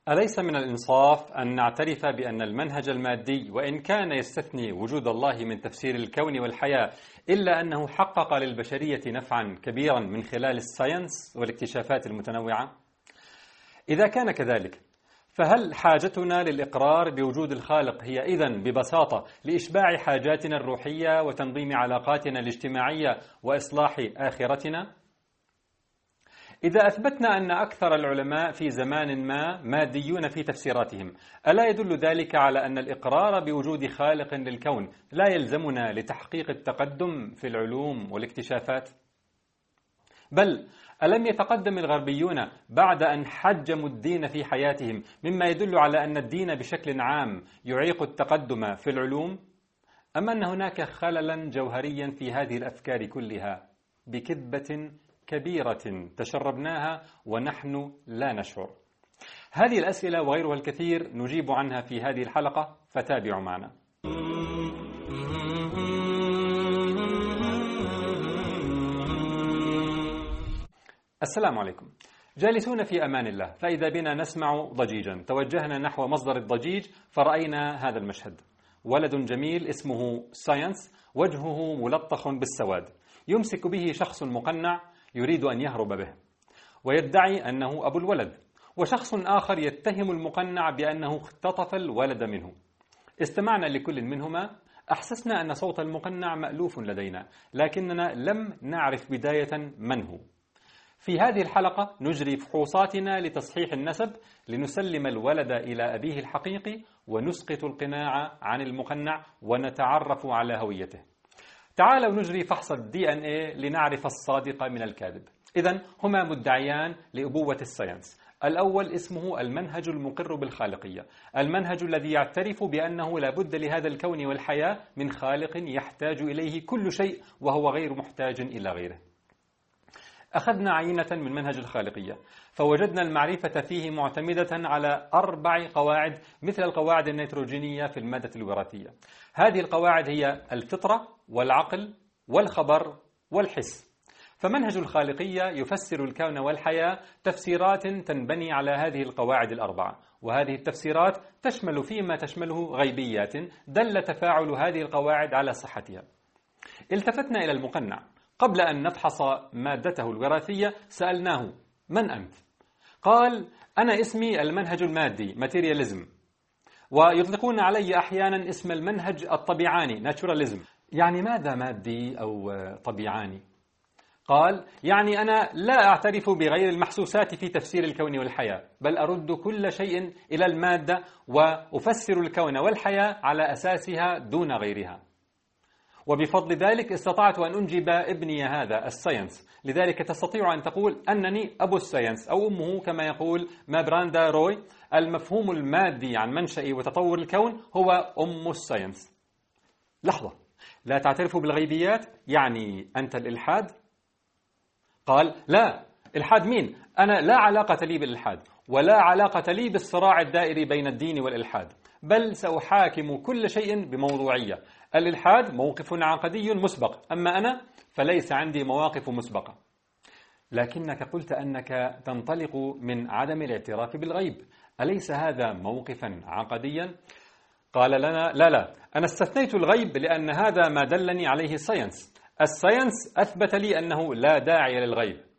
أليس من الإنصاف أن نعترف بأن المنهج المادي وإن كان يستثني وجود الله من تفسير الكون والحياة إلا أنه حقق للبشرية نفعا كبيرا من خلال الساينس والاكتشافات المتنوعة؟ إذا كان كذلك، فهل حاجتنا للإقرار بوجود الخالق هي إذن ببساطة لإشباع حاجاتنا الروحية وتنظيم علاقاتنا الاجتماعية وإصلاح آخرتنا؟ إذا أثبتنا أن أكثر العلماء في زمان ما ماديون في تفسيراتهم، ألا يدل ذلك على أن الإقرار بوجود خالق للكون لا يلزمنا لتحقيق التقدم في العلوم والاكتشافات؟ بل ألم يتقدم الغربيون بعد أن حجموا الدين في حياتهم، مما يدل على أن الدين بشكل عام يعيق التقدم في العلوم؟ أم أن هناك خللا جوهريا في هذه الأفكار كلها بكذبة كبيرة تشربناها ونحن لا نشعر؟ هذه الأسئلة وغيرها الكثير نجيب عنها في هذه الحلقة، فتابعوا معنا. السلام عليكم. جالسون في أمان الله، فإذا بنا نسمع ضجيجا. توجهنا نحو مصدر الضجيج فرأينا هذا المشهد: ولد جميل اسمه ساينس، وجهه ملطخ بالسواد، يمسك به شخص مقنع يريد أن يهرب به ويدعي أنه أبو الولد، وشخص آخر يتهم المقنع بأنه اختطف الولد منه. استمعنا لكل منهما، أحسسنا أن صوت المقنع مألوف لدينا، لكننا لم نعرف بداية من هو. في هذه الحلقة نجري فحوصاتنا لتصحيح النسب، لنسلم الولد إلى أبيه الحقيقي ونسقط القناع عن المقنع ونتعرف على هويته. تعالوا نجري فحص DNA لنعرف الصادق من الكاذب. إذن هما مدعيان لأبوة الساينس. الأول اسمه المنهج المقر بالخالقية، المنهج الذي يعترف بأنه لا بد لهذا الكون والحياة من خالق يحتاج إليه كل شيء وهو غير محتاج إلى غيره. أخذنا عينة من منهج الخالقية فوجدنا المعرفة فيه معتمدة على 4 قواعد مثل القواعد النيتروجينية في المادة الوراثية. هذه القواعد هي الفطرة والعقل والخبر والحس. فمنهج الخالقية يفسر الكون والحياة تفسيرات تنبني على هذه القواعد ال4، وهذه التفسيرات تشمل فيما تشمله غيبيات دل تفاعل هذه القواعد على صحتها. التفتنا إلى المقنع. قبل أن نفحص مادته الوراثية سألناه: من أنت؟ قال: أنا اسمي المنهج المادي ماتيرياليزم، ويطلقون علي أحيانا اسم المنهج الطبيعاني ناتشوراليزم. يعني ماذا مادي أو طبيعاني؟ قال: يعني أنا لا أعترف بغير المحسوسات في تفسير الكون والحياة، بل أرد كل شيء إلى المادة وأفسر الكون والحياة على أساسها دون غيرها. وبفضل ذلك استطعت أن أنجب ابني هذا الساينس. لذلك تستطيع أن تقول أنني أبو الساينس أو أمه، كما يقول ما براندا روي: المفهوم المادي عن منشأ وتطور الكون هو أم الساينس. لحظة، لا تعترف بالغيبيات؟ يعني أنت الإلحاد؟ قال: لا، إلحاد مين؟ أنا لا علاقة لي بالإلحاد، ولا علاقة لي بالصراع الدائري بين الدين والإلحاد، بل سأحاكم كل شيء بموضوعية. الإلحاد موقف عقدي مسبق، أما أنا فليس عندي مواقف مسبقة. لكنك قلت أنك تنطلق من عدم الاعتراف بالغيب، أليس هذا موقفا عقديا؟ قال لنا: لا، أنا استثنيت الغيب لأن هذا ما دلني عليه الساينس. الساينس أثبت لي أنه لا داعي للغيب.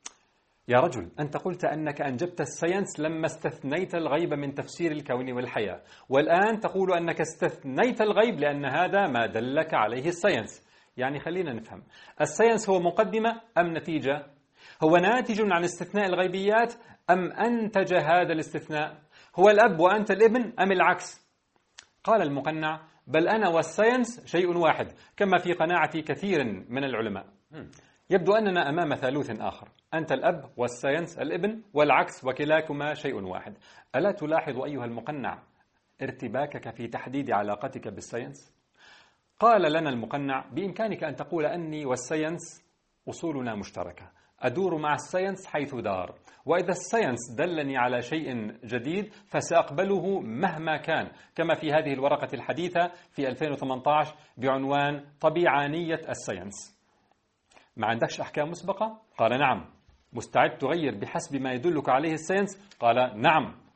يا رجل، أنت قلت أنك أنجبت الساينس لما استثنيت الغيب من تفسير الكون والحياة، والآن تقول أنك استثنيت الغيب لأن هذا ما دلك عليه الساينس. يعني خلينا نفهم، الساينس هو مقدمة أم نتيجة؟ هو ناتج عن استثناء الغيبيات أم أنتج هذا الاستثناء؟ هو الأب وأنت الابن أم العكس؟ قال المقنع: بل أنا والساينس شيء واحد، كما في قناعة كثير من العلماء. يبدو أننا أمام ثالوث آخر، أنت الأب والساينس الابن، والعكس، وكلاكما شيء واحد. ألا تلاحظ أيها المقنع ارتباكك في تحديد علاقتك بالساينس؟ قال لنا المقنع: بإمكانك أن تقول أني والساينس أصولنا مشتركة، أدور مع الساينس حيث دار، وإذا الساينس دلني على شيء جديد فسأقبله مهما كان، كما في هذه الورقة الحديثة في 2018 بعنوان طبيعانية الساينس. ما عندكش أحكام مسبقة؟ قال: نعم. مستعد تغير بحسب ما يدلك عليه الساينس؟ قال: نعم.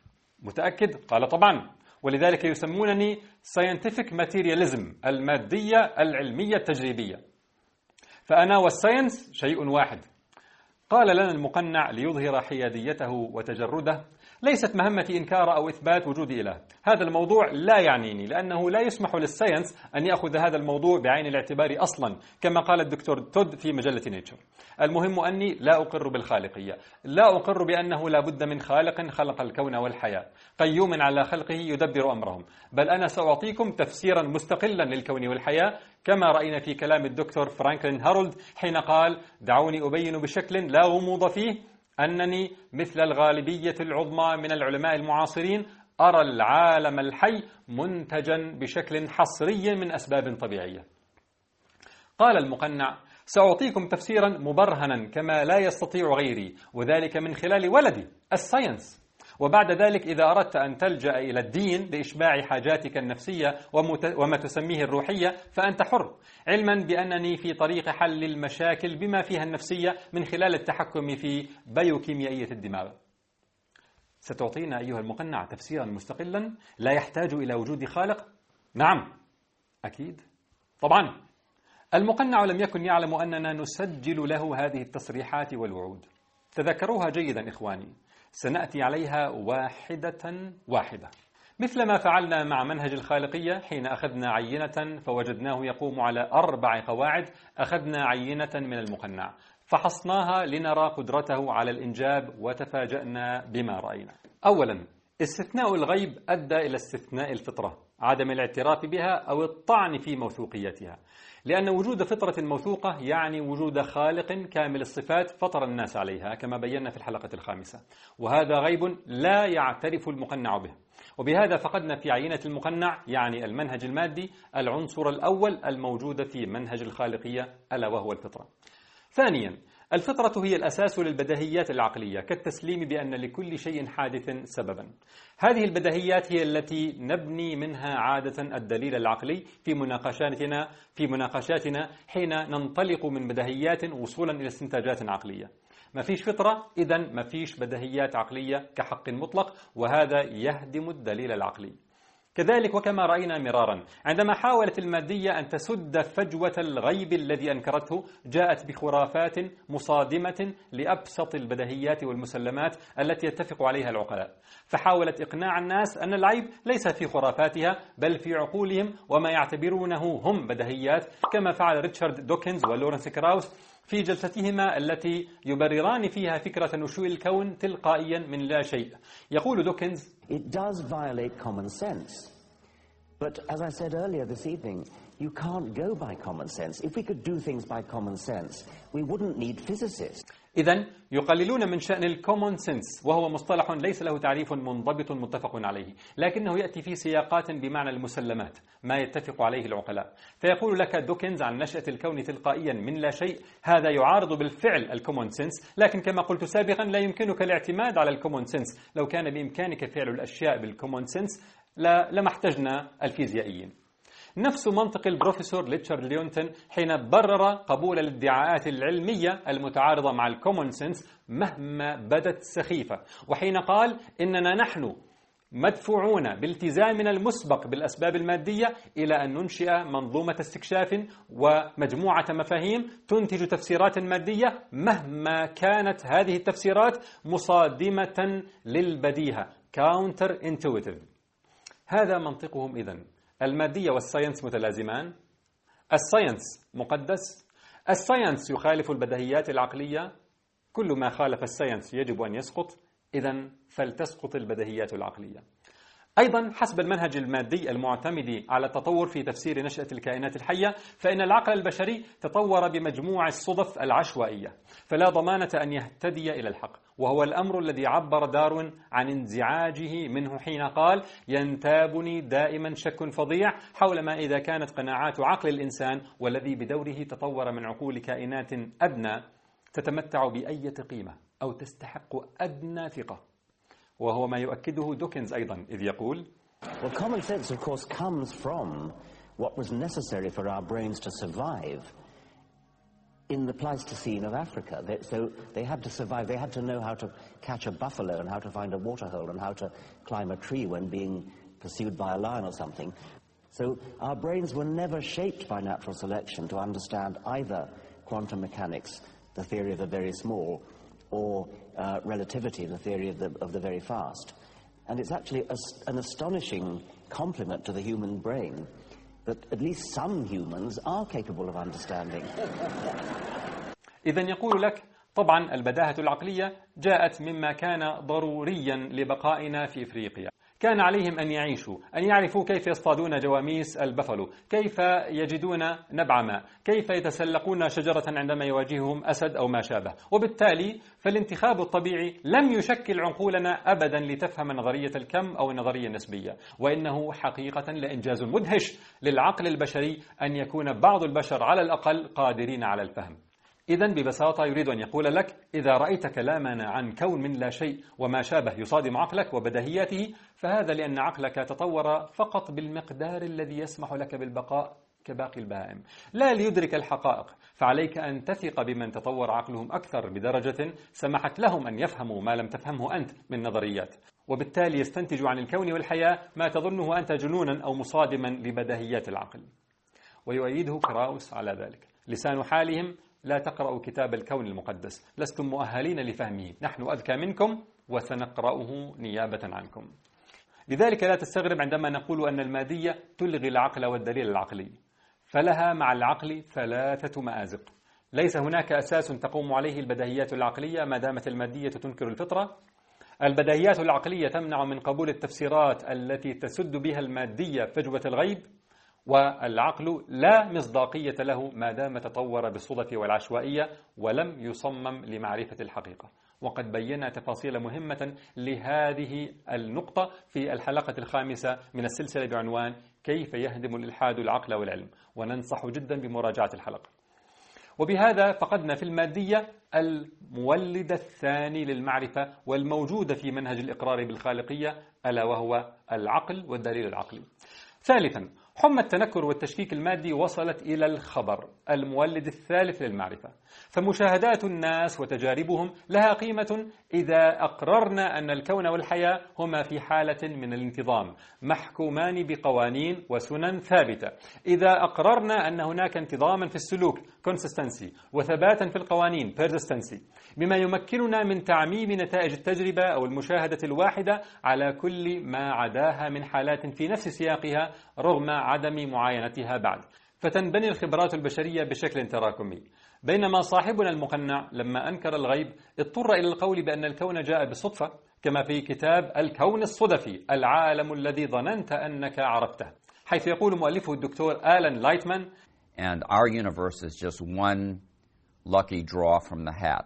متأكد؟ قال طبعا، ولذلك يسمونني scientific materialism، المادية العلمية التجريبية، فأنا والساينس شيء واحد. قال لنا المقنع ليظهر حياديته وتجرده: ليست مهمتي إنكار أو إثبات وجود إله، هذا الموضوع لا يعنيني، لأنه لا يسمح للساينس أن يأخذ هذا الموضوع بعين الاعتبار أصلا، كما قال الدكتور تود في مجلة نيتشر. المهم أني لا أقر بالخالقية، لا أقر بأنه لا بد من خالق خلق الكون والحياة قيوم على خلقه يدبر أمرهم، بل أنا سأعطيكم تفسيرا مستقلا للكون والحياة، كما رأينا في كلام الدكتور فرانكلين هارولد حين قال: دعوني أبين بشكل لا غموض فيه أنني مثل الغالبية العظمى من العلماء المعاصرين أرى العالم الحي منتجا بشكل حصري من أسباب طبيعية. قال المقنع: سأعطيكم تفسيرا مبرهنا كما لا يستطيع غيري، وذلك من خلال ولدي الساينس. وبعد ذلك إذا أردت أن تلجأ إلى الدين لإشباع حاجاتك النفسية وما تسميه الروحية فأنت حر، علما بأنني في طريق حل المشاكل بما فيها النفسية من خلال التحكم في بيوكيميائية الدماغ. ستعطينا أيها المقنع تفسيرا مستقلا لا يحتاج إلى وجود خالق؟ نعم، أكيد، طبعا. المقنع لم يكن يعلم أننا نسجل له هذه التصريحات والوعود. تذكروها جيدا إخواني، سنأتي عليها واحدة واحدة، مثل ما فعلنا مع منهج الخالقية حين أخذنا عينة فوجدناه يقوم على 4 قواعد. أخذنا عينة من المقنع فحصناها لنرى قدرته على الإنجاب، وتفاجأنا بما رأينا. أولا، استثناء الغيب أدى إلى استثناء الفطرة، عدم الاعتراف بها أو الطعن في موثوقيتها، لأن وجود فطرة موثوقة يعني وجود خالق كامل الصفات فطر الناس عليها، كما بينا في الحلقة 5، وهذا غيب لا يعترف المقنع به. وبهذا فقدنا في عينة المقنع، يعني المنهج المادي، العنصر الأول الموجود في منهج الخالقية، ألا وهو الفطرة. ثانيا، الفطرة هي الأساس للبديهيات العقلية، كالتسليم بأن لكل شيء حادث سببا. هذه البديهيات هي التي نبني منها عادة الدليل العقلي في مناقشاتنا حين ننطلق من بديهيات وصولا إلى استنتاجات عقلية. ما فيش فطرة، إذن ما فيش بديهيات عقلية كحق مطلق، وهذا يهدم الدليل العقلي. كذلك وكما رأينا مرارا، عندما حاولت المادية أن تسد فجوة الغيب الذي أنكرته، جاءت بخرافات مصادمة لأبسط البديهيات والمسلمات التي يتفق عليها العقلاء، فحاولت إقناع الناس أن العيب ليس في خرافاتها بل في عقولهم وما يعتبرونه هم بديهيات، كما فعل ريتشارد دوكنز ولورنس كراوس في جلستهما التي يبرران فيها فكرة نشوء الكون تلقائيا من لا شيء. يقول دوكنز: It does violate common sense. But as I said earlier this evening, you can't go by common sense. If we could do things by common sense, we wouldn't need physicists. إذن يقللون من شأن الكومون سنس، وهو مصطلح ليس له تعريف منضبط متفق عليه، لكنه يأتي في سياقات بمعنى المسلمات، ما يتفق عليه العقلاء. فيقول لك دوكنز عن نشأة الكون تلقائيا من لا شيء: هذا يعارض بالفعل الكومون سنس، لكن كما قلت سابقا لا يمكنك الاعتماد على الكومون سنس. لو كان بإمكانك فعل الأشياء بالكومون سنس لما احتجنا الفيزيائيين. نفس منطق البروفيسور ريتشارد ليونتون حين برر قبول الادعاءات العلمية المتعارضة مع الكومون سنس مهما بدت سخيفة، وحين قال إننا نحن مدفوعون بالتزامنا المسبق بالأسباب المادية إلى أن ننشئ منظومة استكشاف ومجموعة مفاهيم تنتج تفسيرات مادية مهما كانت هذه التفسيرات مصادمة للبديهة counter intuitive. هذا منطقهم. إذن المادية والساينس متلازمان، الساينس مقدس، الساينس يخالف البديهيات العقلية، كل ما خالف الساينس يجب أن يسقط، إذن فلتسقط البديهيات العقلية. أيضا حسب المنهج المادي المعتمد على التطور في تفسير نشأة الكائنات الحية، فإن العقل البشري تطور بمجموع الصدف العشوائية، فلا ضمانة أن يهتدي إلى الحق، وهو الأمر الذي عبر داروين عن انزعاجه منه حين قال: ينتابني دائما شك فظيع حول ما إذا كانت قناعات عقل الإنسان والذي بدوره تطور من عقول كائنات أدنى تتمتع بأي قيمة أو تستحق أدنى ثقة. وهو ما يؤكده دوكنز أيضا إذ يقول: Well, common sense of course comes from what was necessary for our brains to survive. in the Pleistocene of Africa. So they had to survive. They had to know how to catch a buffalo and how to find a waterhole and how to climb a tree when being pursued by a lion or something. So our brains were never shaped by natural selection to understand either quantum mechanics, the theory of the very small, or relativity, the theory of the very fast. And it's actually an astonishing compliment to the human brain that at least some humans are capable of understanding. إذن يقول لك طبعا البداهة العقلية جاءت مما كان ضروريا لبقائنا في إفريقيا. كان عليهم أن يعيشوا، أن يعرفوا كيف يصطادون جواميس البفلو، كيف يجدون نبع ماء، كيف يتسلقون شجرة عندما يواجههم أسد أو ما شابه. وبالتالي فالانتخاب الطبيعي لم يشكل عقولنا أبدا لتفهم نظرية الكم أو النظرية النسبية، وإنه حقيقة لإنجاز مدهش للعقل البشري أن يكون بعض البشر على الأقل قادرين على الفهم. إذن ببساطة يريد أن يقول لك إذا رأيت كلامنا عن كون من لا شيء وما شابه يصادم عقلك وبديهياته، فهذا لأن عقلك تطور فقط بالمقدار الذي يسمح لك بالبقاء كباقي البهائم، لا ليدرك الحقائق. فعليك أن تثق بمن تطور عقلهم أكثر بدرجة سمحت لهم أن يفهموا ما لم تفهمه أنت من نظريات، وبالتالي يستنتج عن الكون والحياة ما تظنه أنت جنونا أو مصادما لبديهيات العقل. ويؤيده كراوس على ذلك. لسان حالهم: لا تقرأوا كتاب الكون المقدس، لستم مؤهلين لفهمه، نحن أذكى منكم وسنقرأه نيابة عنكم. لذلك لا تستغرب عندما نقول أن المادية تلغي العقل والدليل العقلي، فلها مع العقل 3 مآزق. ليس هناك أساس تقوم عليه البديهيات العقلية ما دامت المادية تنكر الفطرة. البديهيات العقلية تمنع من قبول التفسيرات التي تسد بها المادية فجوة الغيب، والعقل لا مصداقية له ما دام تطور بالصدف والعشوائية ولم يصمم لمعرفة الحقيقة. وقد بينا تفاصيل مهمة لهذه النقطة في الحلقة 5 من السلسلة بعنوان كيف يهدم الإلحاد العقل والعلم، وننصح جدا بمراجعة الحلقة. وبهذا فقدنا في المادية المولد الثاني للمعرفة والموجود في منهج الإقرار بالخالقية، ألا وهو العقل والدليل العقلي. ثالثا، حمى التنكر والتشكيك المادي وصلت إلى الخبر، المولد الثالث للمعرفة. فمشاهدات الناس وتجاربهم لها قيمة إذا أقررنا أن الكون والحياة هما في حالة من الانتظام، محكومان بقوانين وسنن ثابتة. إذا أقررنا أن هناك انتظاما في السلوك consistency وثباتا في القوانين persistence، بما يمكننا من تعميم نتائج التجربة أو المشاهدة الواحدة على كل ما عداها من حالات في نفس سياقها رغم عدم معاينتها بعد، فتنبني الخبرات البشرية بشكل تراكمي. بينما صاحبنا المقنع لما أنكر الغيب اضطر إلى القول بأن الكون جاء بالصدفة، كما في كتاب الكون الصدفي، العالم الذي ظننت أنك عرفته، حيث يقول مؤلفه الدكتور آلان لايتمان: And our universe is just one lucky draw from the hat,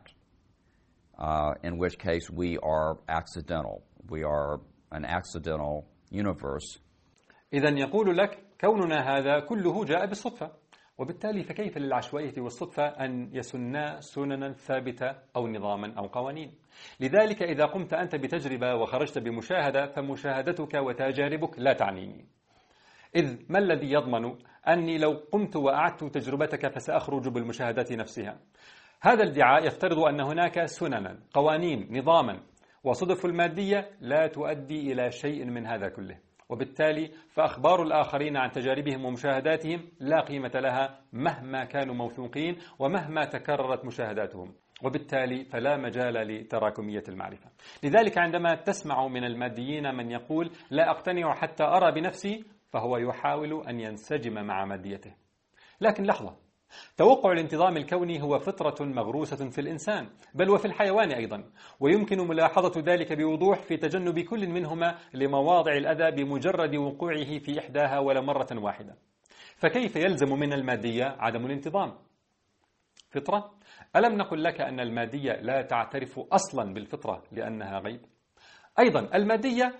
in which case we are accidental. We are an accidental universe. إذن يقول لك كوننا هذا كله جاء بالصدفة، وبالتالي فكيف للعشوائية والصدفة أن يسنا سننا ثابتة أو نظاما أو قوانين؟ لذلك إذا قمت أنت بتجربة وخرجت بمشاهدة فمشاهدتك وتجاربك لا تعنيني، إذ ما الذي يضمن أني لو قمت وأعدت تجربتك فسأخرج بالمشاهدات نفسها؟ هذا الادعاء يفترض أن هناك سننا، قوانين، نظاما، وصدف المادية لا تؤدي إلى شيء من هذا كله. وبالتالي فأخبار الآخرين عن تجاربهم ومشاهداتهم لا قيمة لها مهما كانوا موثوقين ومهما تكررت مشاهداتهم، وبالتالي فلا مجال لتراكمية المعرفة. لذلك عندما تسمع من الماديين من يقول لا أقتنع حتى أرى بنفسي، فهو يحاول أن ينسجم مع ماديته. لكن لحظة، توقع الانتظام الكوني هو فطرة مغروسة في الإنسان بل وفي الحيوان أيضا، ويمكن ملاحظة ذلك بوضوح في تجنب كل منهما لمواضع الأذى بمجرد وقوعه في إحداها ولا مرة واحدة. فكيف يلزم من المادية عدم الانتظام؟ فطرة؟ ألم نقل لك أن المادية لا تعترف أصلا بالفطرة لأنها غيب؟ أيضا المادية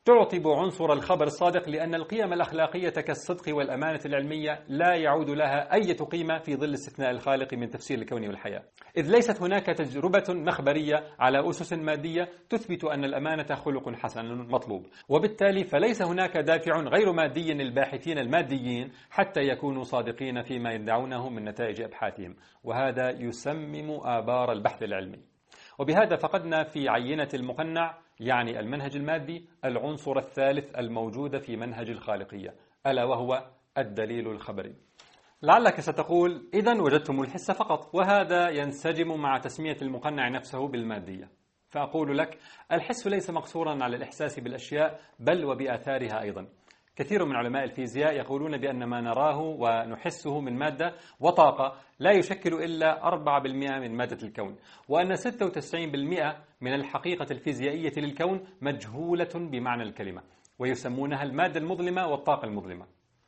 تعطب عنصر الخبر الصادق، لأن القيم الأخلاقية كالصدق والأمانة العلمية لا يعود لها أي قيمة في ظل استثناء الخالق من تفسير الكون والحياة، إذ ليست هناك تجربة مخبرية على أسس مادية تثبت أن الأمانة خلق حسن مطلوب، وبالتالي فليس هناك دافع غير مادي للباحثين الماديين حتى يكونوا صادقين فيما يدعونه من نتائج أبحاثهم، وهذا يسمم آبار البحث العلمي. وبهذا فقدنا في عينة المقنع، يعني المنهج المادي، العنصر الثالث الموجود في منهج الخالقية، ألا وهو الدليل الخبري. لعلك ستقول: إذن وجدتم الحس فقط، وهذا ينسجم مع تسمية المقنع نفسه بالمادية. فأقول لك: الحس ليس مقصورا على الإحساس بالأشياء، بل وبآثارها أيضا. كثير من علماء الفيزياء يقولون بأن ما نراه ونحسه من مادة وطاقة لا يشكل إلا 4% من مادة الكون، وأن 96% من الحقيقة الفيزيائية للكون مجهولة بمعنى الكلمة، ويسمونها المادة المظلمة والطاقة المظلمة.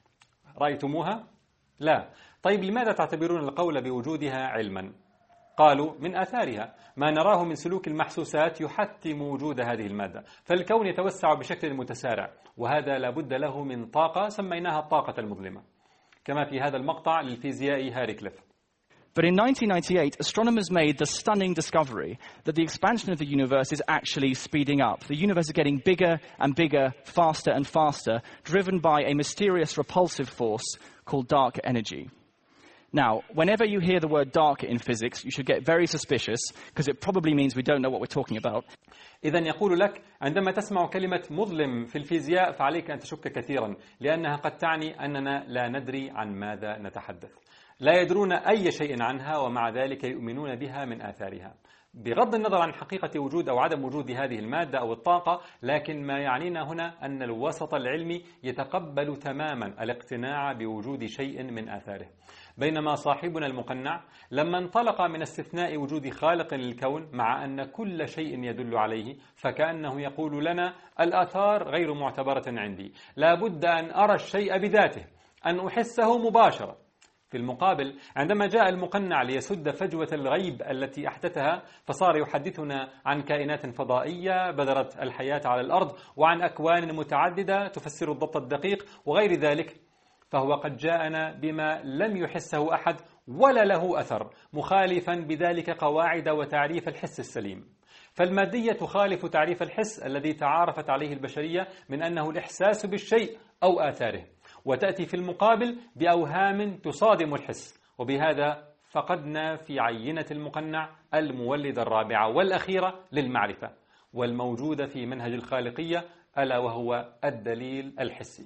رأيتموها؟ لا. طيب لماذا تعتبرون القول بوجودها علما؟ قالوا: من آثارها. ما نراه من سلوك المحسوسات يحتم وجود هذه المادة، فالكون يتوسع بشكل متسارع، وهذا لابد له من طاقة سميناها الطاقة المظلمة، كما في هذا المقطع للفيزيائي هاري كليف. But in 1998, astronomers made the stunning discovery that the expansion of the universe is actually speeding up. The universe is getting bigger and bigger, faster and faster, driven by a mysterious repulsive force called dark energy. Now, whenever you hear the word dark in physics, you should get very suspicious, because it probably means we don't know what we're talking about. إذن يقول لك: عندما تسمع كلمة مظلم في الفيزياء فعليك أن تشك كثيرا، لأنها قد تعني أننا لا ندري عن ماذا نتحدث. لا يدرون أي شيء عنها، ومع ذلك يؤمنون بها من آثارها، بغض النظر عن حقيقة وجود أو عدم وجود هذه المادة أو الطاقة. لكن ما يعنينا هنا أن الوسط العلمي يتقبل تماما الاقتناع بوجود شيء من آثاره، بينما صاحبنا المقنع لما انطلق من استثناء وجود خالق للكون مع أن كل شيء يدل عليه، فكأنه يقول لنا: الآثار غير معتبرة عندي، لا بد أن أرى الشيء بذاته، أن أحسه مباشرة. في المقابل، عندما جاء المقنع ليسد فجوة الغيب التي أحدثها، فصار يحدثنا عن كائنات فضائية بذرت الحياة على الأرض، وعن أكوان متعددة تفسر الضبط الدقيق وغير ذلك، فهو قد جاءنا بما لم يحسه أحد ولا له أثر، مخالفا بذلك قواعد وتعريف الحس السليم. فالمادية تخالف تعريف الحس الذي تعارفت عليه البشرية من أنه الإحساس بالشيء أو آثاره، وتأتي في المقابل بأوهام تصادم الحس. وبهذا فقدنا في عينة المقنع المولدة الرابعة والأخيرة للمعرفة، والموجودة في منهج الخالقية، ألا وهو الدليل الحسي.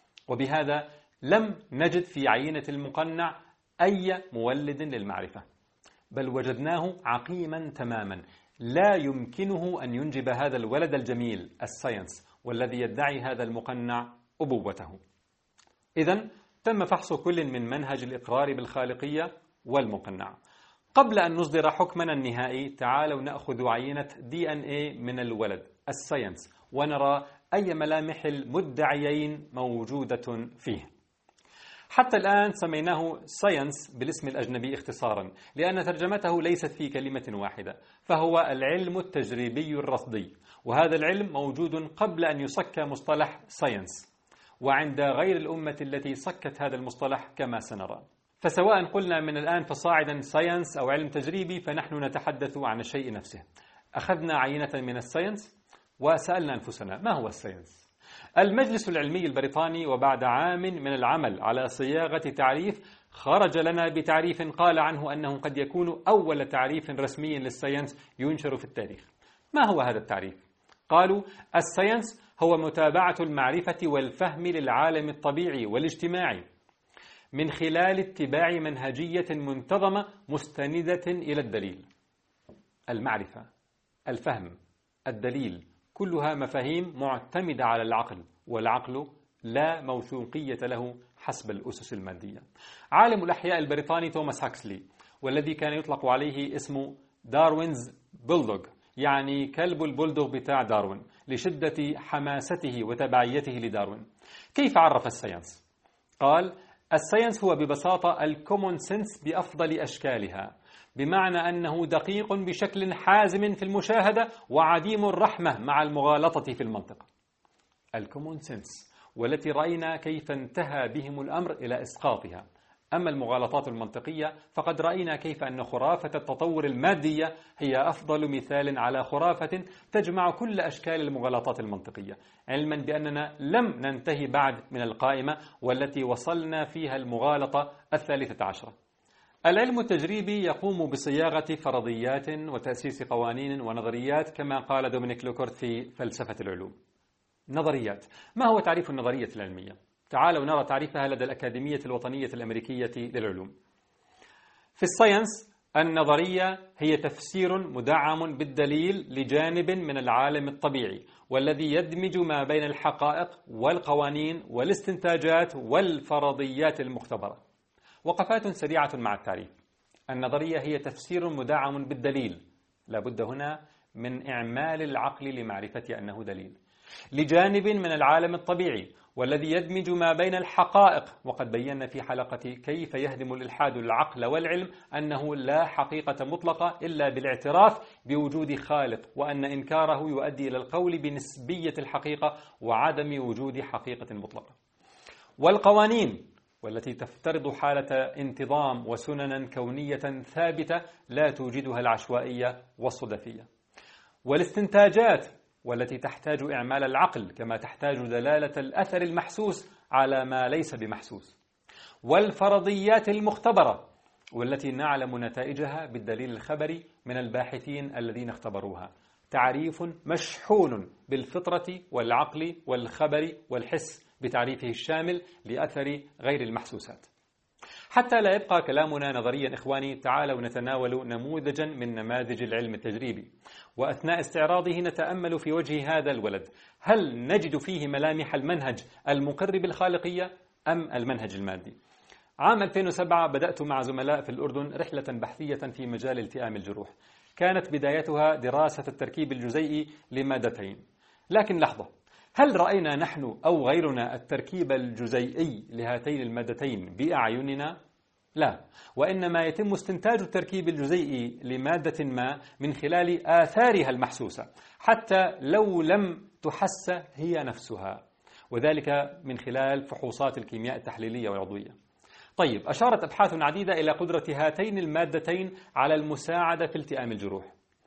وبهذا لم نجد في عينة المقنع أي مولد للمعرفة، بل وجدناه عقيما تماما، لا يمكنه أن ينجب هذا الولد الجميل الساينس، والذي يدعي هذا المقنع أبوته. إذن تم فحص كل من منهج الإقرار بالخالقية والمقنع. قبل أن نصدر حكمنا النهائي، تعالوا نأخذ عينة DNA من الولد الساينس ونرى أي ملامح المدعيين موجودة فيه. حتى الآن سميناه ساينس بالاسم الأجنبي اختصارا، لأن ترجمته ليست في كلمة واحدة، فهو العلم التجريبي الرصدي، وهذا العلم موجود قبل أن يصك مصطلح ساينس، وعند غير الأمة التي صكت هذا المصطلح كما سنرى. فسواء قلنا من الآن فصاعدا ساينس أو علم تجريبي، فنحن نتحدث عن الشيء نفسه. أخذنا عينة من الساينس وسألنا أنفسنا: ما هو الساينس؟ المجلس العلمي البريطاني وبعد عام من العمل على صياغة تعريف خرج لنا بتعريف قال عنه أنه قد يكون أول تعريف رسمي للساينس ينشر في التاريخ. ما هو هذا التعريف؟ قالوا: الساينس هو متابعة المعرفة والفهم للعالم الطبيعي والاجتماعي من خلال اتباع منهجية منتظمة مستندة إلى الدليل. المعرفة، الفهم، الدليل، كلها مفاهيم معتمدة على العقل، والعقل لا موثوقية له حسب الأسس المادية. عالم الأحياء البريطاني توماس هاكسلي، والذي كان يطلق عليه اسم داروينز بولدوغ، يعني كلب البولدوغ بتاع داروين، لشدة حماسته وتبعيته لداروين. كيف عرف الساينس؟ قال: الساينس هو ببساطة الكومون سنس بأفضل أشكالها، بمعنى أنه دقيق بشكل حازم في المشاهدة وعديم الرحمة مع المغالطة في المنطق. الكومون سنس، والتي رأينا كيف انتهى بهم الأمر إلى إسقاطها. أما المغالطات المنطقية فقد رأينا كيف أن خرافة التطور المادية هي أفضل مثال على خرافة تجمع كل أشكال المغالطات المنطقية، علما بأننا لم ننتهي بعد من القائمة والتي وصلنا فيها المغالطة 13. العلم التجريبي يقوم بصياغة فرضيات وتأسيس قوانين ونظريات كما قال دومينيك لوكورت في فلسفة العلوم. نظريات. ما هو تعريف النظرية العلمية؟ تعالوا نرى تعريفها لدى الأكاديمية الوطنية الأمريكية للعلوم. في الساينس النظرية هي تفسير مدعم بالدليل لجانب من العالم الطبيعي، والذي يدمج ما بين الحقائق والقوانين والاستنتاجات والفرضيات المختبرة. وقفات سريعة مع التعريف. النظرية هي تفسير مدعم بالدليل، لابد هنا من إعمال العقل لمعرفة أنه دليل، لجانب من العالم الطبيعي، والذي يدمج ما بين الحقائق. وقد بينا في حلقة كيف يهدم الإلحاد العقل والعلم أنه لا حقيقة مطلقة إلا بالاعتراف بوجود خالق، وأن إنكاره يؤدي إلى القول بنسبية الحقيقة وعدم وجود حقيقة مطلقة. والقوانين، والتي تفترض حالة انتظام وسننا كونية ثابتة لا توجدها العشوائية والصدفية. والاستنتاجات، والتي تحتاج إعمال العقل كما تحتاج دلالة الأثر المحسوس على ما ليس بمحسوس. والفرضيات المختبرة، والتي نعلم نتائجها بالدليل الخبري من الباحثين الذين اختبروها. تعريف مشحون بالفطرة والعقل والخبر والحس بتعريفه الشامل لأثر غير المحسوسات. حتى لا يبقى كلامنا نظريا إخواني، تعالوا نتناول نموذجا من نماذج العلم التجريبي، وأثناء استعراضه نتأمل في وجه هذا الولد، هل نجد فيه ملامح المنهج المقر بالخالقية أم المنهج المادي؟ عام 2007 بدأت مع زملاء في الأردن رحلة بحثية في مجال التئام الجروح. كانت بدايتها دراسة التركيب الجزيئي لمادتين. لكن لحظة، هل رأينا نحن أو غيرنا التركيب الجزيئي لهاتين المادتين بأعيننا؟ لا، وإنما يتم استنتاج التركيب الجزيئي لمادة ما من خلال آثارها المحسوسة، حتى لو لم تحس هي نفسها، وذلك من خلال فحوصات الكيمياء التحليلية والعضوية. طيب، أشارت أبحاث عديدة إلى قدرة هاتين المادتين على المساعدة في التئام الجروح،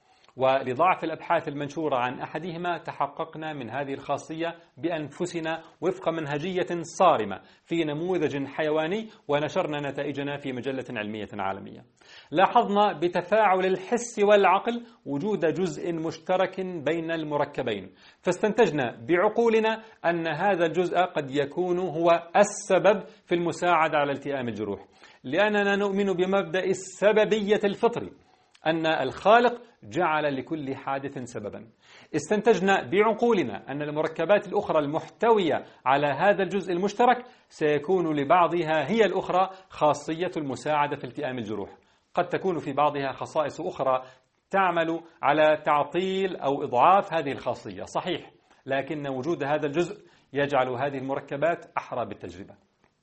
ولضعف الأبحاث المنشورة عن أحدهما تحققنا من هذه الخاصية بأنفسنا وفق منهجية صارمة في نموذج حيواني، ونشرنا نتائجنا في مجلة علمية عالمية. لاحظنا بتفاعل الحس والعقل وجود جزء مشترك بين المركبين، فاستنتجنا بعقولنا أن هذا الجزء قد يكون هو السبب في المساعدة على التئام الجروح، لأننا نؤمن بمبدأ السببية الفطري، أن الخالق جعل لكل حادث سببا. استنتجنا بعقولنا أن المركبات الأخرى المحتوية على هذا الجزء المشترك سيكون لبعضها هي الأخرى خاصية المساعدة في التئام الجروح. قد تكون في بعضها خصائص أخرى تعمل على تعطيل أو إضعاف هذه الخاصية، صحيح، لكن وجود هذا الجزء يجعل هذه المركبات أحرى بالتجربة.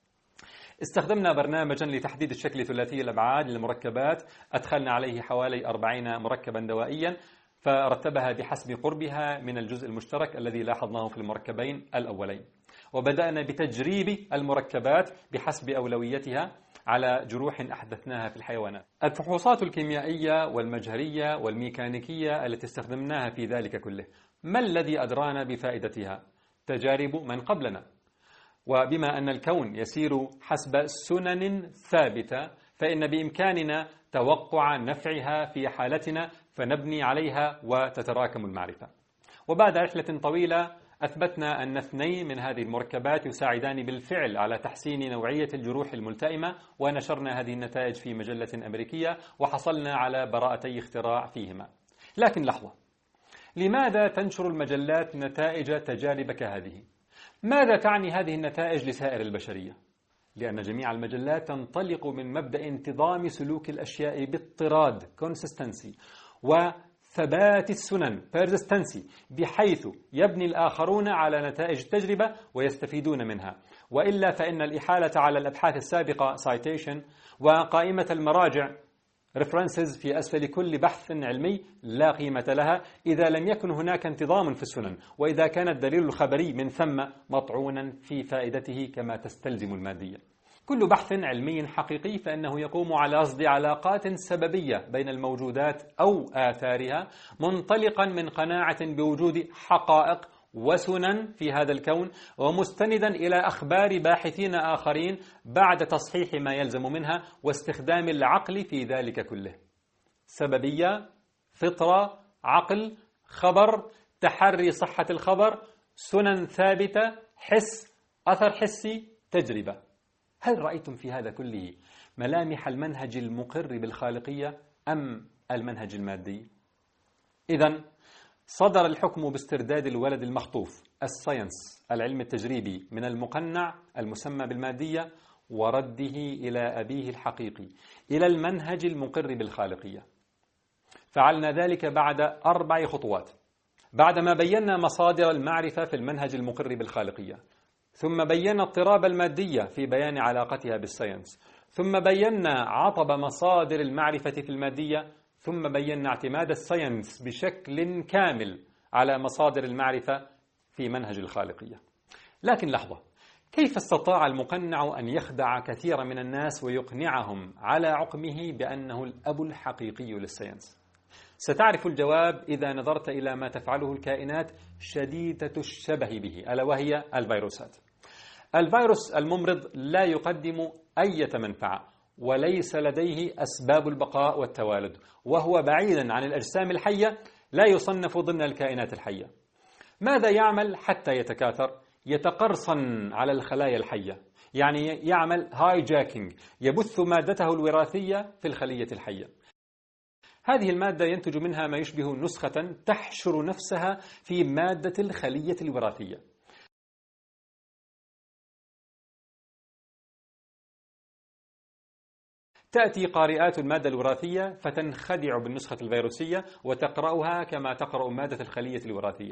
استخدمنا برنامجا لتحديد الشكل ثلاثي الأبعاد للمركبات، أدخلنا عليه حوالي 40 مركبا دوائيا، فرتبها بحسب قربها من الجزء المشترك الذي لاحظناه في المركبين الأولين. وبدأنا بتجريب المركبات بحسب أولويتها على جروح أحدثناها في الحيوانات. الفحوصات الكيميائية والمجهرية والميكانيكية التي استخدمناها في ذلك كله، ما الذي أدرانا بفائدتها؟ تجارب من قبلنا. وبما أن الكون يسير حسب سنن ثابتة، فإن بإمكاننا توقع نفعها في حالتنا، فنبني عليها وتتراكم المعرفة. وبعد رحلة طويلة أثبتنا أن 2 من هذه المركبات يساعدان بالفعل على تحسين نوعية الجروح الملتئمة، ونشرنا هذه النتائج في مجلة أمريكية، وحصلنا على براءتي اختراع فيهما. لكن لحظة، لماذا تنشر المجلات نتائج تجارب كهذه؟ ماذا تعني هذه النتائج لسائر البشرية؟ لأن جميع المجلات تنطلق من مبدأ انتظام سلوك الأشياء باضطراد consistency، وثبات السنن persistency، بحيث يبني الآخرون على نتائج التجربة ويستفيدون منها، وإلا فإن الإحالة على الأبحاث السابقة citation وقائمة المراجع references في أسفل كل بحث علمي لا قيمة لها إذا لم يكن هناك انتظام في السنن، وإذا كان الدليل الخبري من ثم مطعونا في فائدته كما تستلزم المادية. كل بحث علمي حقيقي فإنه يقوم على قصد علاقات سببية بين الموجودات أو آثارها، منطلقا من قناعة بوجود حقائق وسنن في هذا الكون، ومستندا إلى أخبار باحثين آخرين بعد تصحيح ما يلزم منها واستخدام العقل في ذلك كله. سببية، فطرة، عقل، خبر، تحري صحة الخبر، سنن ثابتة، حس، أثر حسي، تجربة. هل رأيتم في هذا كله ملامح المنهج المقر بالخالقية أم المنهج المادي؟ إذن صدر الحكم باسترداد الولد المخطوف، الساينس، العلم التجريبي، من المقنع المسمى بالمادية ورده إلى أبيه الحقيقي، إلى المنهج المقر بالخالقية. فعلنا ذلك بعد 4 خطوات. بعدما بينا مصادر المعرفة في المنهج المقر بالخالقية، ثم بينا اضطراب المادية في بيان علاقتها بالساينس، ثم بينا عطب مصادر المعرفة في المادية، ثم بينا اعتماد الساينس بشكل كامل على مصادر المعرفة في منهج الخالقية. لكن لحظة، كيف استطاع المقنع أن يخدع كثير من الناس ويقنعهم على عقمه بأنه الأب الحقيقي للساينس؟ ستعرف الجواب إذا نظرت إلى ما تفعله الكائنات شديدة الشبه به، ألا وهي الفيروسات. الفيروس الممرض لا يقدم أي منفعة، وليس لديه أسباب البقاء والتوالد، وهو بعيدا عن الأجسام الحية، لا يصنف ضمن الكائنات الحية. ماذا يعمل حتى يتكاثر؟ يتقرصن على الخلايا الحية، يعني يعمل هايجاكينج، يبث مادته الوراثية في الخلية الحية. هذه المادة ينتج منها ما يشبه نسخة تحشر نفسها في مادة الخلية الوراثية. تأتي قارئات المادة الوراثية فتنخدع بالنسخة الفيروسية وتقرأها كما تقرأ مادة الخلية الوراثية،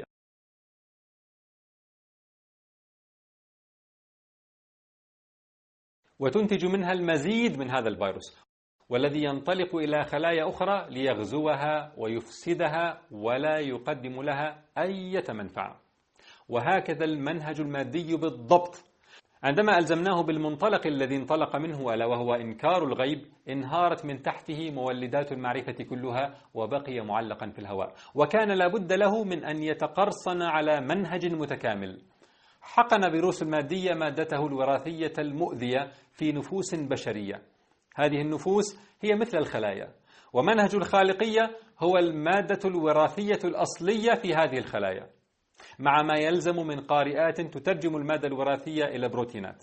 وتنتج منها المزيد من هذا الفيروس، والذي ينطلق إلى خلايا أخرى ليغزوها ويفسدها ولا يقدم لها أي منفعة. وهكذا المنهج المادي بالضبط. عندما ألزمناه بالمنطلق الذي انطلق منه، ألا وهو إنكار الغيب، انهارت من تحته مولدات المعرفة كلها وبقي معلقا في الهواء، وكان لابد له من أن يتقرصن على منهج متكامل. حقن فيروس المادية مادته الوراثية المؤذية في نفوس بشرية. هذه النفوس هي مثل الخلايا، ومنهج الخالقية هو المادة الوراثية الأصلية في هذه الخلايا، مع ما يلزم من قارئات تترجم المادة الوراثية إلى بروتينات.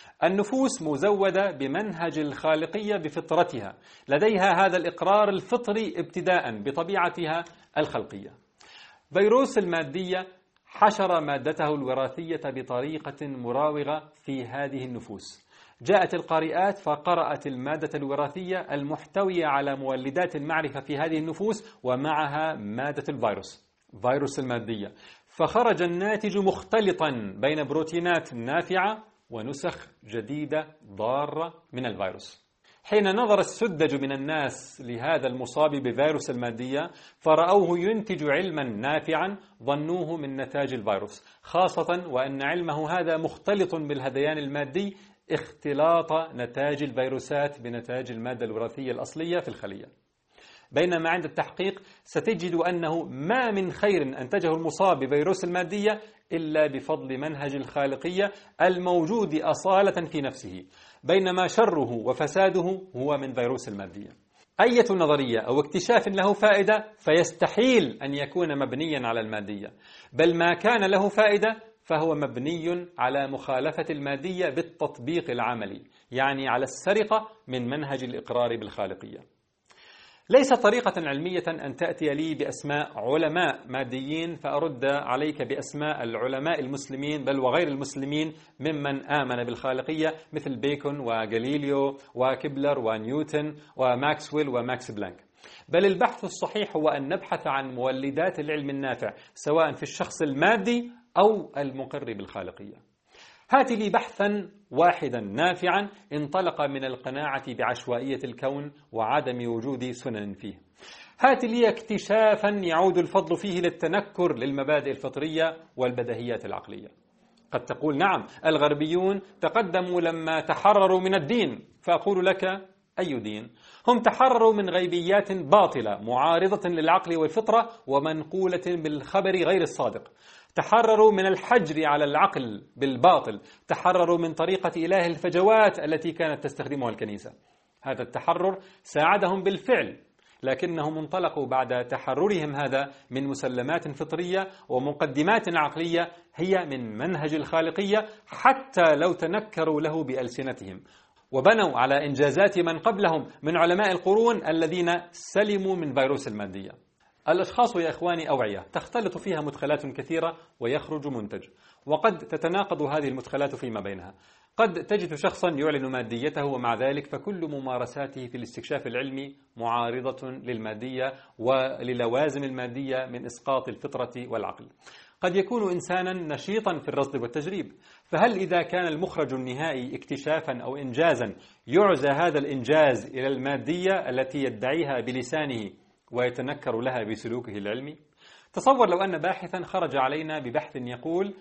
النفوس مزودة بمنهج الخالقية بفطرتها، لديها هذا الإقرار الفطري ابتداء بطبيعتها الخلقية. فيروس المادية حشر مادته الوراثية بطريقة مراوغة في هذه النفوس. جاءت القارئات فقرأت المادة الوراثية المحتوية على مولدات المعرفة في هذه النفوس ومعها مادة الفيروس، فيروس المادية، فخرج الناتج مختلطا بين بروتينات نافعة ونسخ جديدة ضارة من الفيروس. حين نظر السذج من الناس لهذا المصاب بفيروس المادية فرأوه ينتج علما نافعا ظنوه من نتاج الفيروس، خاصة وأن علمه هذا مختلط بالهذيان المادي، اختلاط نتاج الفيروسات بنتاج المادة الوراثية الأصلية في الخلية. بينما عند التحقيق ستجد أنه ما من خير أنتجه المصاب بفيروس المادية إلا بفضل منهج الخالقية الموجود أصالة في نفسه، بينما شره وفساده هو من فيروس المادية. أية نظرية أو اكتشاف له فائدة فيستحيل أن يكون مبنيا على المادية، بل ما كان له فائدة فهو مبني على مخالفة المادية بالتطبيق العملي، يعني على السرقة من منهج الإقرار بالخالقية. ليس طريقة علمية أن تأتي لي بأسماء علماء ماديين فأرد عليك بأسماء العلماء المسلمين بل وغير المسلمين ممن آمن بالخالقية، مثل بيكون وغاليليو وكيبلر ونيوتن وماكسويل وماكس بلانك. بل البحث الصحيح هو أن نبحث عن مولدات العلم النافع، سواء في الشخص المادي أو المقر بالخالقية. هات لي بحثا واحدا نافعا انطلق من القناعة بعشوائية الكون وعدم وجود سنن فيه. هات لي اكتشافا يعود الفضل فيه للتنكر للمبادئ الفطرية والبديهيات العقلية. قد تقول نعم الغربيون تقدموا لما تحرروا من الدين، فأقول لك أي دين؟ هم تحرروا من غيبيات باطلة معارضة للعقل والفطرة ومنقولة بالخبر غير الصادق. تحرروا من الحجر على العقل بالباطل، تحرروا من طريقة إله الفجوات التي كانت تستخدمها الكنيسة. هذا التحرر ساعدهم بالفعل، لكنهم انطلقوا بعد تحررهم هذا من مسلمات فطرية ومقدمات عقلية هي من منهج الخالقية، حتى لو تنكروا له بألسنتهم، وبنوا على إنجازات من قبلهم من علماء القرون الذين سلموا من فيروس المادية. الأشخاص يا إخواني أوعية تختلط فيها مدخلات كثيرة ويخرج منتج، وقد تتناقض هذه المدخلات فيما بينها. قد تجد شخصا يعلن ماديته ومع ذلك فكل ممارساته في الاستكشاف العلمي معارضة للمادية وللوازم المادية من إسقاط الفطرة والعقل. قد يكون إنسانا نشيطا في الرصد والتجريب، فهل إذا كان المخرج النهائي اكتشافا أو إنجازا يعزى هذا الإنجاز إلى المادية التي يدعيها بلسانه ويتنكر لها بسلوكه العلمي؟ تصور لو أن باحثا خرج علينا ببحث يقول: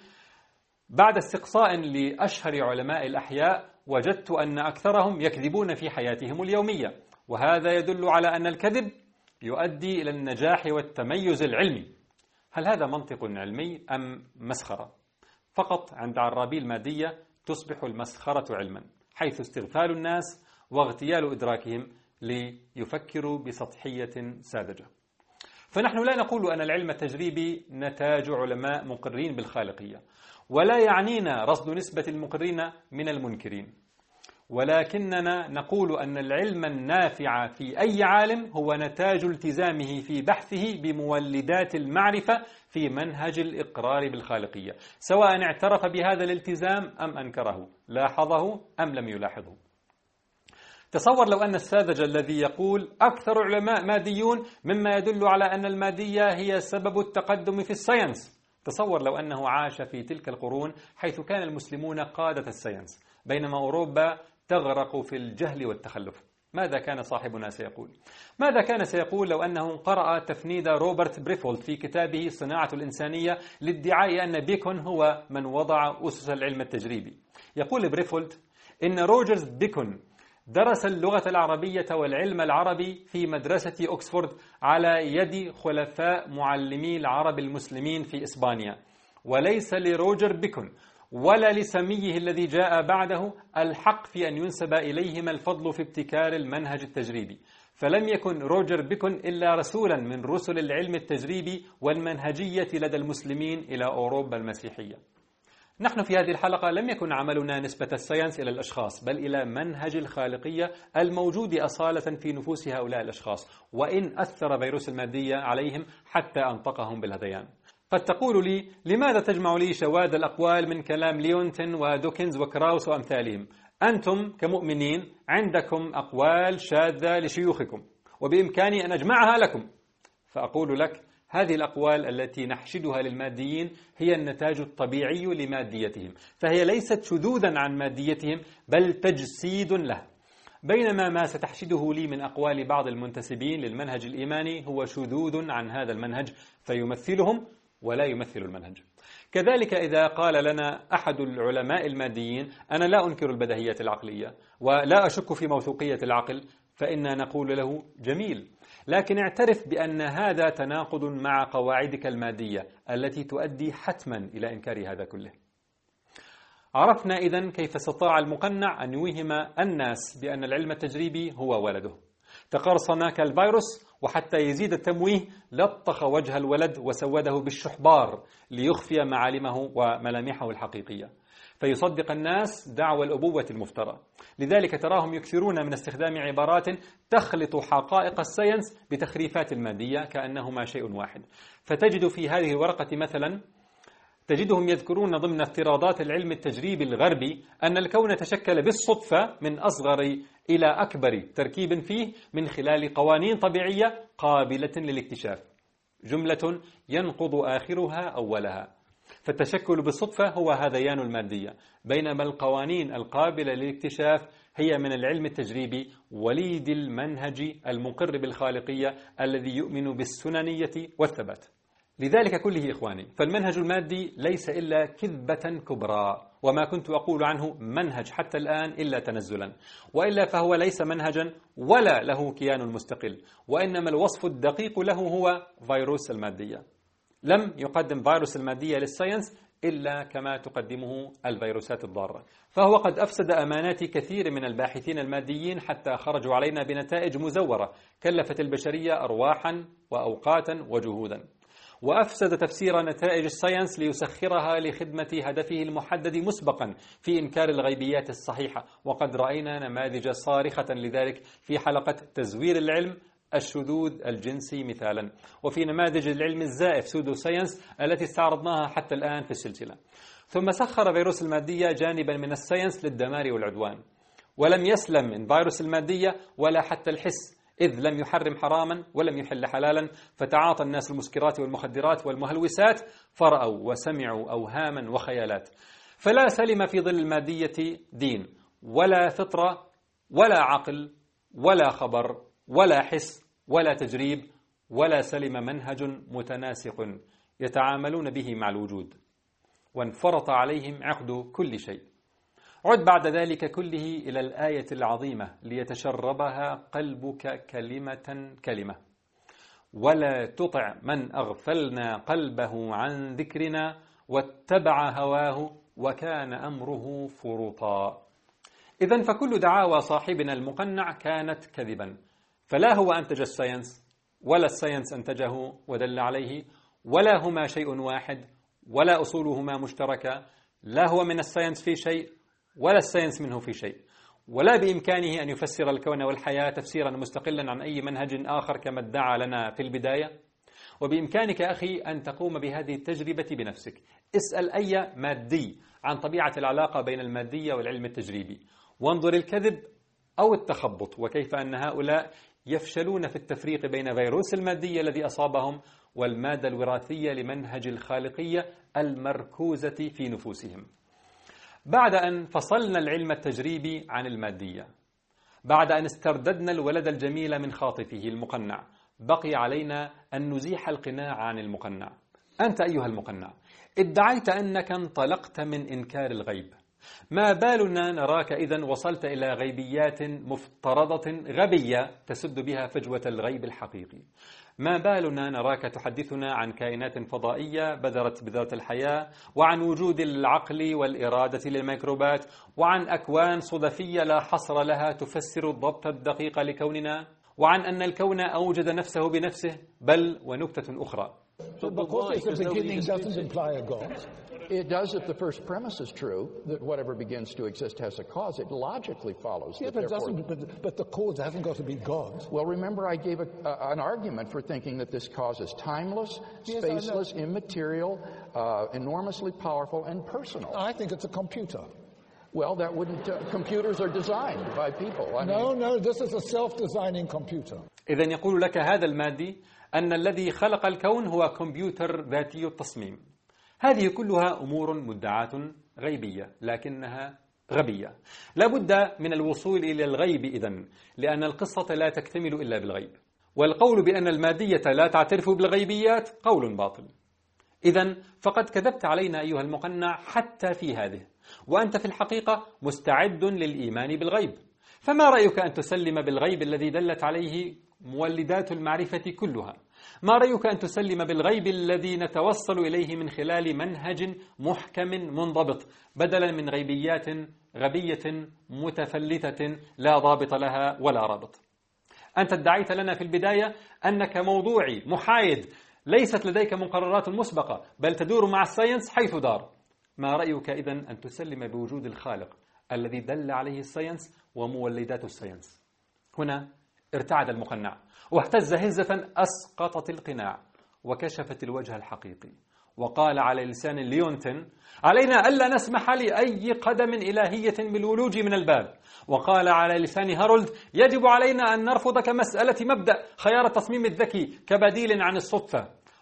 بعد استقصاء لأشهر علماء الأحياء وجدت أن أكثرهم يكذبون في حياتهم اليومية، وهذا يدل على أن الكذب يؤدي إلى النجاح والتميز العلمي. هل هذا منطق علمي أم مسخرة؟ فقط عند عرابي المادية تصبح المسخرة علما، حيث استغفال الناس واغتيال إدراكهم ليفكروا بسطحية ساذجة. فنحن لا نقول أن العلم التجريبي نتاج علماء مقرين بالخالقية، ولا يعنينا رصد نسبة المقرين من المنكرين، ولكننا نقول أن العلم النافع في أي عالم هو نتاج التزامه في بحثه بمولدات المعرفة في منهج الإقرار بالخالقية، سواء اعترف بهذا الالتزام أم أنكره، لاحظه أم لم يلاحظه. تصور لو أن الساذج الذي يقول أكثر علماء ماديون مما يدل على أن المادية هي سبب التقدم في الساينس، تصور لو أنه عاش في تلك القرون حيث كان المسلمون قادة الساينس بينما أوروبا تغرق في الجهل والتخلف، ماذا كان صاحبنا سيقول؟ ماذا كان سيقول لو أنه قرأ تفنيد روبرت بريفولت في كتابه صناعة الإنسانية لادعاء أن بيكون هو من وضع أسس العلم التجريبي؟ يقول بريفولت إن روجرز بيكون درس اللغة العربية والعلم العربي في مدرسة أكسفورد على يد خلفاء معلمي العرب المسلمين في إسبانيا، وليس لروجر بيكون ولا لسميه الذي جاء بعده الحق في أن ينسب إليهما الفضل في ابتكار المنهج التجريبي، فلم يكن روجر بيكون إلا رسولا من رسل العلم التجريبي والمنهجية لدى المسلمين إلى أوروبا المسيحية. نحن في هذه الحلقة لم يكن عملنا نسبة الساينس إلى الأشخاص، بل إلى منهج الخالقية الموجود أصالة في نفوس هؤلاء الأشخاص، وإن أثر فيروس المادية عليهم حتى أنطقهم بالهذيان. قد تقول لي: لماذا تجمع لي شواذ الأقوال من كلام ليونتن ودوكنز وكراوس وأمثالهم؟ أنتم كمؤمنين عندكم أقوال شاذة لشيوخكم وبإمكاني أن أجمعها لكم. فأقول لك: هذه الأقوال التي نحشدها للماديين هي النتاج الطبيعي لماديتهم، فهي ليست شذوذا عن ماديتهم بل تجسيد له، بينما ما ستحشده لي من أقوال بعض المنتسبين للمنهج الإيماني هو شذوذ عن هذا المنهج فيمثلهم ولا يمثل المنهج. كذلك إذا قال لنا أحد العلماء الماديين: أنا لا أنكر البديهيات العقلية ولا أشك في موثوقية العقل، فإننا نقول له: جميل، لكن اعترف بأن هذا تناقض مع قواعدك المادية التي تؤدي حتما إلى إنكار هذا كله. عرفنا إذن كيف استطاع المقنع أن يوهم الناس بأن العلم التجريبي هو ولده. تقرصن كالفيروس، وحتى يزيد التمويه لطخ وجه الولد وسوده بالشحبار ليخفي معالمه وملامحه الحقيقية، فيصدق الناس دعوى الأبوة المفترى. لذلك تراهم يكثرون من استخدام عبارات تخلط حقائق الساينس بتخريفات المادية كأنهما شيء واحد. فتجد في هذه الورقة مثلا تجدهم يذكرون ضمن افتراضات العلم التجريبي الغربي أن الكون تشكل بالصدفة من أصغر إلى أكبر تركيب فيه من خلال قوانين طبيعية قابلة للاكتشاف، جملة ينقض آخرها أولها. فالتشكل بالصدفة هو هذيان المادية، بينما القوانين القابلة للاكتشاف هي من العلم التجريبي وليد المنهج المقر بالخالقية الذي يؤمن بالسننية والثبات. لذلك كله إخواني، فالمنهج المادي ليس إلا كذبة كبرى، وما كنت أقول عنه منهج حتى الآن إلا تنزلا، وإلا فهو ليس منهجا ولا له كيان مستقل، وإنما الوصف الدقيق له هو فيروس المادية. لم يقدم فيروس المادية للساينس إلا كما تقدمه الفيروسات الضارة، فهو قد أفسد أمانات كثير من الباحثين الماديين حتى خرجوا علينا بنتائج مزورة كلفت البشرية أرواحا وأوقاتا وجهودا، وأفسد تفسير نتائج الساينس ليسخرها لخدمة هدفه المحدد مسبقا في إنكار الغيبيات الصحيحة. وقد رأينا نماذج صارخة لذلك في حلقة تزوير العلم الشذوذ الجنسي مثالا، وفي نماذج العلم الزائف سودو ساينس التي استعرضناها حتى الآن في السلسلة. ثم سخر فيروس المادية جانبا من الساينس للدمار والعدوان، ولم يسلم من فيروس المادية ولا حتى الحس، إذ لم يحرم حراما ولم يحل حلالا، فتعاطى الناس المسكرات والمخدرات والمهلوسات فرأوا وسمعوا أوهاما وخيالات. فلا سلم في ظل المادية دين ولا فطرة ولا عقل ولا خبر ولا حس ولا تجريب، ولا سلم منهج متناسق يتعاملون به مع الوجود، وانفرط عليهم عقد كل شيء. عد بعد ذلك كله إلى الآية العظيمة ليتشربها قلبك كلمة كلمة، ولا تطع من أغفلنا قلبه عن ذكرنا واتبع هواه وكان أمره فرطا. إذن فكل دعاوى صاحبنا المقنع كانت كذبا، فلا هو أنتج الساينس ولا الساينس أنتجه ودل عليه، ولا هما شيء واحد ولا أصولهما مشتركة، لا هو من الساينس في شيء ولا الساينس منه في شيء، ولا بإمكانه أن يفسر الكون والحياة تفسيرا مستقلا عن أي منهج آخر كما ادعى لنا في البداية. وبإمكانك أخي أن تقوم بهذه التجربة بنفسك. اسأل أي مادي عن طبيعة العلاقة بين المادية والعلم التجريبي، وانظر الكذب أو التخبط، وكيف أن هؤلاء يفشلون في التفريق بين فيروس المادية الذي أصابهم والمادة الوراثية لمنهج الخالقية المركوزة في نفوسهم. بعد أن فصلنا العلم التجريبي عن المادية، بعد أن استرددنا الولد الجميل من خاطفه المقنع، بقي علينا أن نزيح القناع عن المقنع. أنت أيها المقنع ادعيت أنك انطلقت من إنكار الغيب، ما بالنا نراك إذن وصلت إلى غيبيات مفترضة غبية تسد بها فجوة الغيب الحقيقي؟ ما بالنا نراك تحدثنا عن كائنات فضائية بذرت بذرة الحياة، وعن وجود العقل والإرادة للميكروبات، وعن أكوان صدفية لا حصر لها تفسر الضبط الدقيق لكوننا، وعن أن الكون أوجد نفسه بنفسه، بل ونكتة أخرى. It does if the first premise is true, that whatever begins to exist has a cause. It logically follows. Yeah, but it doesn't. But the cause hasn't got to be God. Well, remember I gave an argument for thinking that this cause is timeless, spaceless, immaterial, enormously powerful, and personal. I think it's a computer. Well, that wouldn't. Computers are designed by people. No, this is a self-designing computer. إذن يقول لك هذا المادي أن الذي خلق الكون هو كمبيوتر ذاتي التصميم. هذه كلها أمور مدعاة غيبية لكنها غبية. لا بد من الوصول إلى الغيب إذن، لأن القصة لا تكتمل إلا بالغيب، والقول بأن المادية لا تعترف بالغيبيات قول باطل. إذن فقد كذبت علينا أيها المقنع حتى في هذه، وأنت في الحقيقة مستعد للإيمان بالغيب. فما رأيك أن تسلم بالغيب الذي دلت عليه مولدات المعرفة كلها؟ ما رأيك أن تسلم بالغيب الذي نتوصل إليه من خلال منهج محكم منضبط، بدلا من غيبيات غبية متفلتة لا ضابط لها ولا رابط؟ أنت ادعيت لنا في البداية أنك موضوعي محايد، ليست لديك مقررات مسبقة، بل تدور مع الساينس حيث دار. ما رأيك إذن أن تسلم بوجود الخالق الذي دل عليه الساينس ومولدات الساينس؟ هنا ارتعد المقنع واهتز هزة أسقطت القناع، وكشفت الوجه الحقيقي، وقال على لسان ليونتن: علينا ألا نسمح لأي قدم إلهية بالولوج من الباب. وقال على لسان هارولد: يجب علينا أن نرفض كمسألة مبدأ خيار التصميم الذكي كبديل عن الصدفة.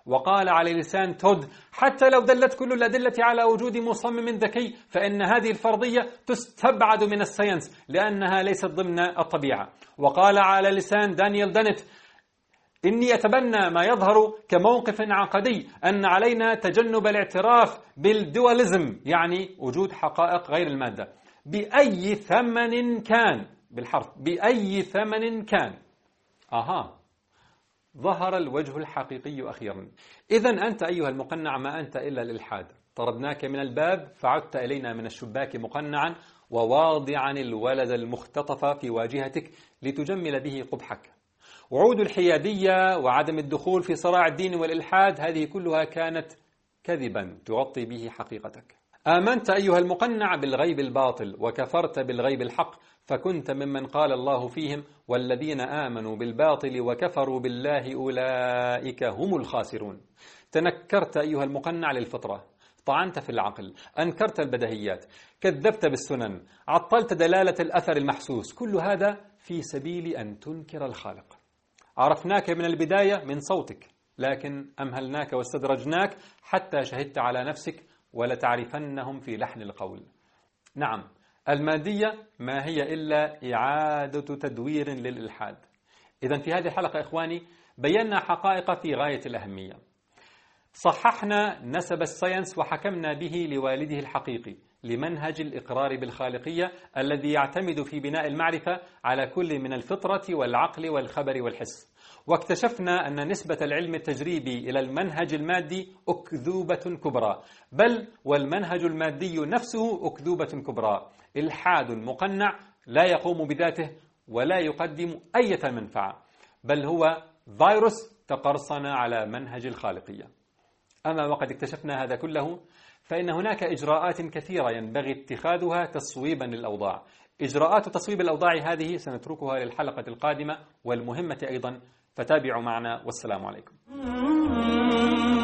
وقال على لسان تود: حتى لو دلت كل الأدلة على وجود مصمم ذكي فإن هذه الفرضية تستبعد من الساينس لأنها ليست ضمن الطبيعة. وقال على لسان دانيال دانيت: إني أتبنى ما يظهر كموقف عقدي أن علينا تجنب الاعتراف بالدواليزم، يعني وجود حقائق غير المادة، بأي ثمن كان، بالحرف بأي ثمن كان. ظهر الوجه الحقيقي أخيرا. إذن أنت أيها المقنع ما أنت إلا الإلحاد. طردناك من الباب فعدت إلينا من الشباك مقنعا وواضعا الولد المختطف في واجهتك لتجمل به قبحك. وعود الحيادية وعدم الدخول في صراع الدين والإلحاد هذه كلها كانت كذبا تغطي به حقيقتك. آمنت أيها المقنع بالغيب الباطل وكفرت بالغيب الحق، فكنت ممن قال الله فيهم: والذين آمنوا بالباطل وكفروا بالله أولئك هم الخاسرون. تنكرت أيها المقنع للفطرة، طعنت في العقل، أنكرت البديهيات، كذبت بالسنن، عطلت دلالة الأثر المحسوس، كل هذا في سبيل أن تنكر الخالق. عرفناك من البداية من صوتك، لكن أمهلناك واستدرجناك حتى شهدت على نفسك ولتعرفنهم في لحن القول. نعم، المادية ما هي إلا إعادة تدوير للإلحاد. إذن في هذه الحلقة إخواني بينا حقائق في غاية الأهمية. صححنا نسب الساينس وحكمنا به لوالده الحقيقي لمنهج الإقرار بالخالقية الذي يعتمد في بناء المعرفة على كل من الفطرة والعقل والخبر والحس. واكتشفنا أن نسبة العلم التجريبي إلى المنهج المادي أكذوبة كبرى، بل والمنهج المادي نفسه أكذوبة كبرى، إلحاد مقنع لا يقوم بذاته ولا يقدم أي منفعة، بل هو فيروس تقرصن على منهج الخالقية. أما وقد اكتشفنا هذا كله فإن هناك إجراءات كثيرة ينبغي اتخاذها تصويبا للأوضاع. إجراءات تصويب الأوضاع هذه سنتركها للحلقة القادمة والمهمة أيضا، فتابعوا معنا والسلام عليكم.